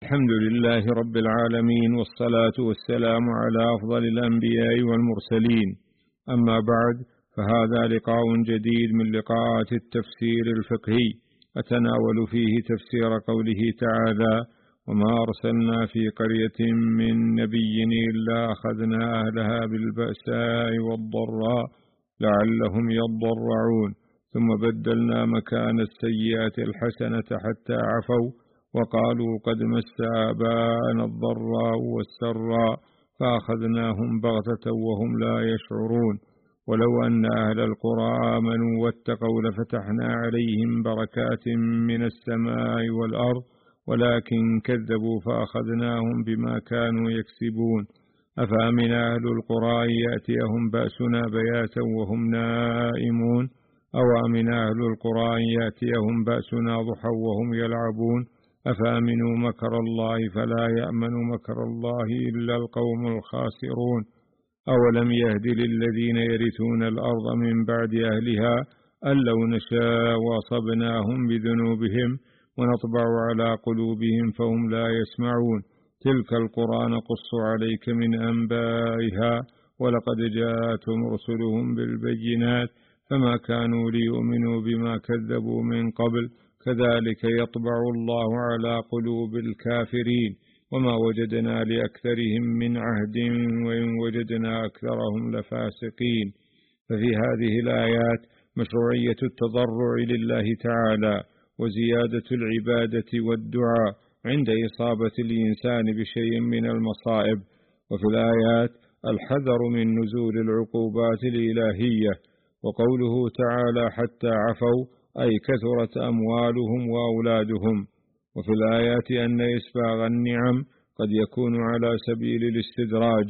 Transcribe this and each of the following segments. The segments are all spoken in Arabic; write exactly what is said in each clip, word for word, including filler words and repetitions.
الحمد لله رب العالمين، والصلاة والسلام على أفضل الأنبياء والمرسلين. أما بعد، فهذا لقاء جديد من لقاءات التفسير الفقهي، أتناول فيه تفسير قوله تعالى: وما أرسلنا في قرية من نبي إلا أخذنا أهلها بالبأساء والضراء لعلهم يضرعون، ثم بدلنا مكان السيئة الحسنة حتى عفوا وقالوا قد مس آباءنا الضراء والسراء فأخذناهم بغتة وهم لا يشعرون. ولو أن أهل القرى آمنوا واتقوا لفتحنا عليهم بركات من السماء والأرض ولكن كذبوا فأخذناهم بما كانوا يكسبون. أفأمن أهل القرى أن يأتيهم بأسنا بياتا وهم نائمون، أو أمن أهل القرى أن يأتيهم بأسنا ضحى وهم يلعبون. أفأمنوا مكر الله فلا يأمن مكر الله إلا القوم الخاسرون. أولم يهد للذين يرثون الأرض من بعد أهلها أن لو نشاء وأصبناهم بذنوبهم ونطبع على قلوبهم فهم لا يسمعون. تلك القرى نقص عليك من أنبائها ولقد جاءتهم رسلهم بالبينات فما كانوا ليؤمنوا بما كذبوا من قبل كذلك يطبع الله على قلوب الكافرين وما وجدنا لأكثرهم من عهد وإن وجدنا أكثرهم لفاسقين. ففي هذه الآيات مشروعية التضرع لله تعالى وزيادة العبادة والدعاء عند إصابة الإنسان بشيء من المصائب، وفي الآيات الحذر من نزول العقوبات الإلهية. وقوله تعالى حتى عفوا أي كثرت أموالهم وأولادهم. وفي الآيات أن إسباغ النعم قد يكون على سبيل الاستدراج،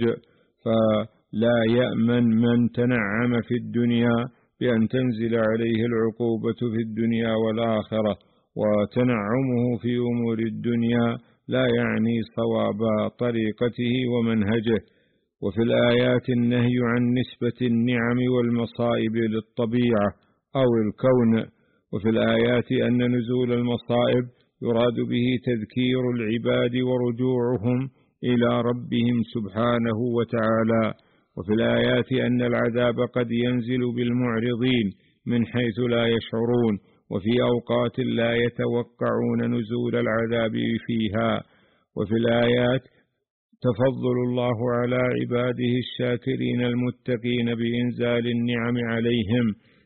فلا يأمن من تنعم في الدنيا بأن تنزل عليه العقوبة في الدنيا والآخرة، وتنعمه في أمور الدنيا لا يعني صواب طريقته ومنهجه. وفي الآيات النهي عن نسبة النعم والمصائب للطبيعة أو الكون. وفي الآيات أن نزول المصائب يراد به تذكير العباد ورجوعهم إلى ربهم سبحانه وتعالى. وفي الآيات أن العذاب قد ينزل بالمعرضين من حيث لا يشعرون، وفي أوقات لا يتوقعون نزول العذاب فيها. وفي الآيات تفضل الله على عباده الشاكرين المتقين بإنزال النعم عليهم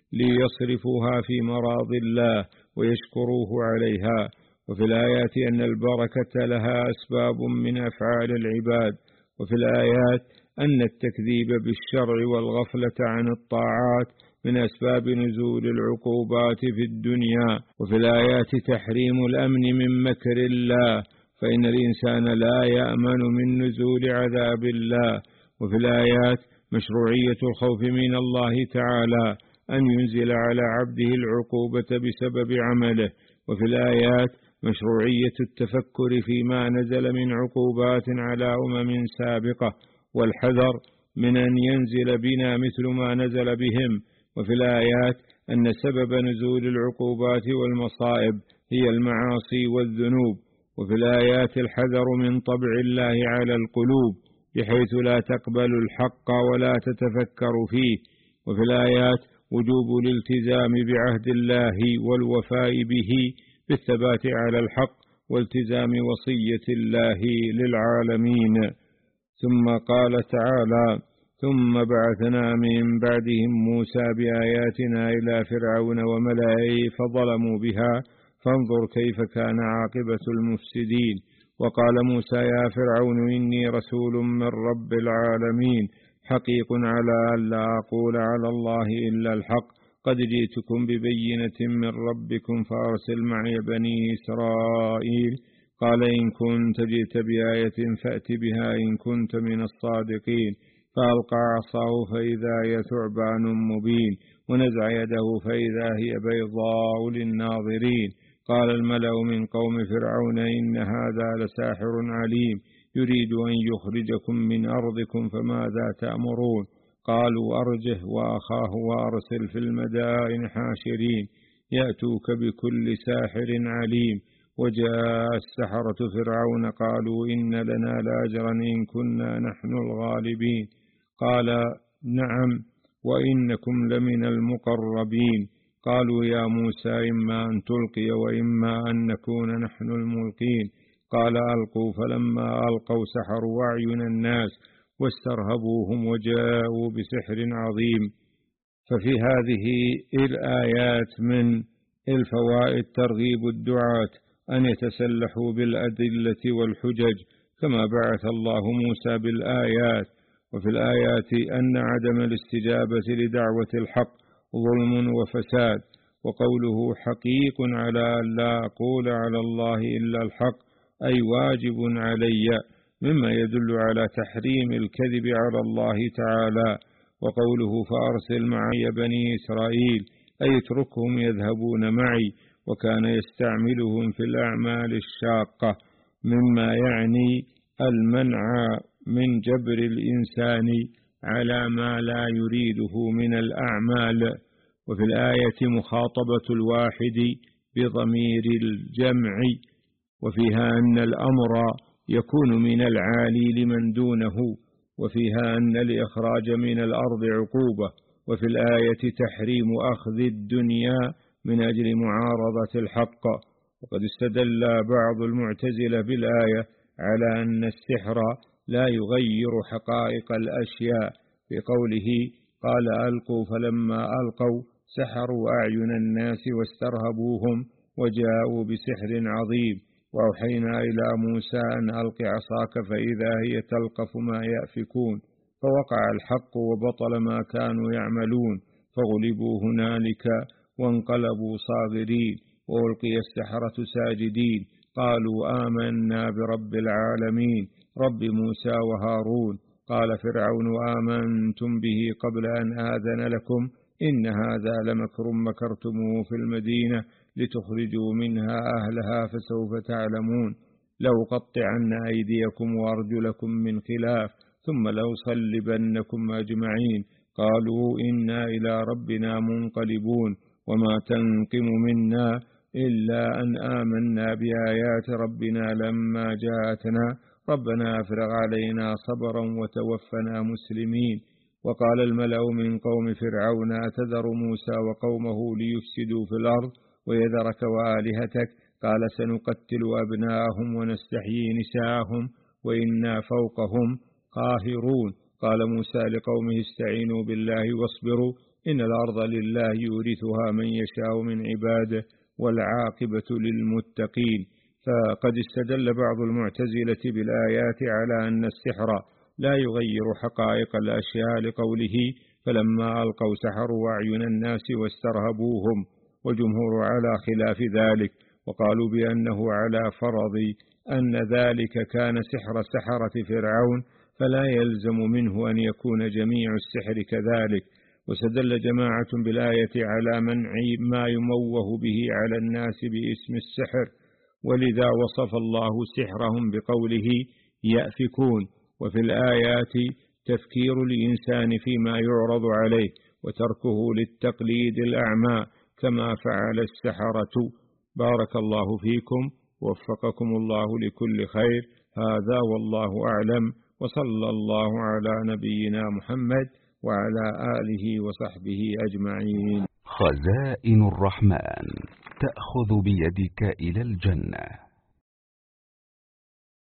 ليصرفوها في مراض الله ويشكروه عليها. وفي الآيات أن البركة لها أسباب من أفعال العباد. وفي الآيات أن التكذيب بالشرع والغفلة عن الطاعات من أسباب نزول العقوبات في الدنيا. وفي الآيات تحريم الأمن من مكر الله، فإن الإنسان لا يأمن من نزول عذاب الله. وفي الآيات مشروعية الخوف من الله تعالى أن ينزل على عبده العقوبة بسبب عمله. وفي الآيات مشروعية التفكر فيما نزل من عقوبات على أمم سابقة والحذر من أن ينزل بنا مثل ما نزل بهم. وفي الآيات أن سبب نزول العقوبات والمصائب هي المعاصي والذنوب. وفي الآيات الحذر من طبع الله على القلوب بحيث لا تقبل الحق ولا تتفكر فيه. وفي الآيات وجوب الالتزام بعهد الله والوفاء به بالثبات على الحق والتزام وصية الله للعالمين. ثم قال تعالى: ثم بعثنا من بعدهم موسى بآياتنا إلى فرعون وملئه فظلموا بها فانظر كيف كان عاقبة المفسدين. وقال موسى: يا فرعون إني رسول من رب العالمين حقيق على أن لا أقول على الله إلا الحق قد جئتكم ببينة من ربكم فأرسل معي بني إسرائيل. قال: إن كنت جئت بآية فأت بها إن كنت من الصادقين. فألقى عصاه فإذا هي ثعبان مبين ونزع يده فإذا هي بيضاء للناظرين. قال الملأ من قوم فرعون إن هذا لساحر عليم يريد أن يخرجكم من أرضكم فماذا تأمرون؟ قالوا أرجه وأخاه وأرسل في المدائن حاشرين يأتوك بكل ساحر عليم. وجاء السحرة فرعون قالوا إن لنا لأجرا إن كنا نحن الغالبين. قال نعم وإنكم لمن المقربين. قالوا يا موسى إما أن تلقي وإما أن نكون نحن الملقين. قال ألقوا، فلما ألقوا سحروا أعين الناس واسترهبوهم وجاءوا بسحر عظيم. ففي هذه الآيات من الفوائد ترغيب الدعاة أن يتسلحوا بالأدلة والحجج كما بعث الله موسى بالآيات. وفي الآيات أن عدم الاستجابة لدعوة الحق ظلم وفساد. وقوله حقيق على أن لا أقول على الله إلا الحق أي واجب علي، مما يدل على تحريم الكذب على الله تعالى. وقوله فأرسل معي بني إسرائيل أي اتركهم يذهبون معي، وكان يستعملهم في الأعمال الشاقة، مما يعني المنع من جبر الإنسان على ما لا يريده من الأعمال. وفي الآية مخاطبة الواحد بضمير الجمع، وفيها أن الأمر يكون من العالي لمن دونه، وفيها أن الإخراج من الأرض عقوبة. وفي الآية تحريم أخذ الدنيا من أجل معارضة الحق. وقد استدل بعض المعتزلة بالآية على أن السحر لا يغير حقائق الأشياء، في قوله قال ألقوا، فلما ألقوا سحروا أعين الناس واسترهبوهم وجاءوا بسحر عظيم. وأوحينا إلى موسى أن ألق عصاك فإذا هي تلقف ما يأفكون، فوقع الحق وبطل ما كانوا يعملون، فغلبوا هنالك وانقلبوا صاغرين، وألقي السحرة ساجدين قالوا آمنا برب العالمين رب موسى وهارون. قال فرعون آمنتم به قبل أن آذن لكم إن هذا لمكر مكرتموه في المدينة لتخرجوا منها أهلها فسوف تعلمون. لأقطعن أيديكم وأرجلكم من خلاف ثم لأصلبنكم أجمعين. قالوا إنا إلى ربنا منقلبون وما تنقم منا إلا أن آمنا بآيات ربنا لما جاءتنا ربنا أفرغ علينا صبرا وتوفنا مسلمين. وقال الملأ من قوم فرعون أتذر موسى وقومه ليفسدوا في الأرض ويذرك وآلهتك؟ قال سنقتل أبناءهم ونستحيي نساءهم وإنا فوقهم قاهرون. قال موسى لقومه استعينوا بالله واصبروا إن الأرض لله يورثها من يشاء من عباده والعاقبة للمتقين. فقد استدل بعض المعتزلة بالآيات على أن السحر لا يغير حقائق الأشياء لقوله فلما ألقوا سحروا أعين الناس واسترهبوهم، وجمهور على خلاف ذلك، وقالوا بأنه على فرض أن ذلك كان سحر سحرة فرعون فلا يلزم منه أن يكون جميع السحر كذلك. وستدل جماعة بالآية على منع ما يموه به على الناس باسم السحر، ولذا وصف الله سحرهم بقوله يأفكون. وفي الآيات تفكير الإنسان فيما يعرض عليه وتركه للتقليد الأعمى كما فعل السحرة. بارك الله فيكم ووفقكم الله لكل خير. هذا والله أعلم، وصلى الله على نبينا محمد وعلى آله وصحبه أجمعين. خزائن الرحمن تأخذ بيدك إلى الجنة.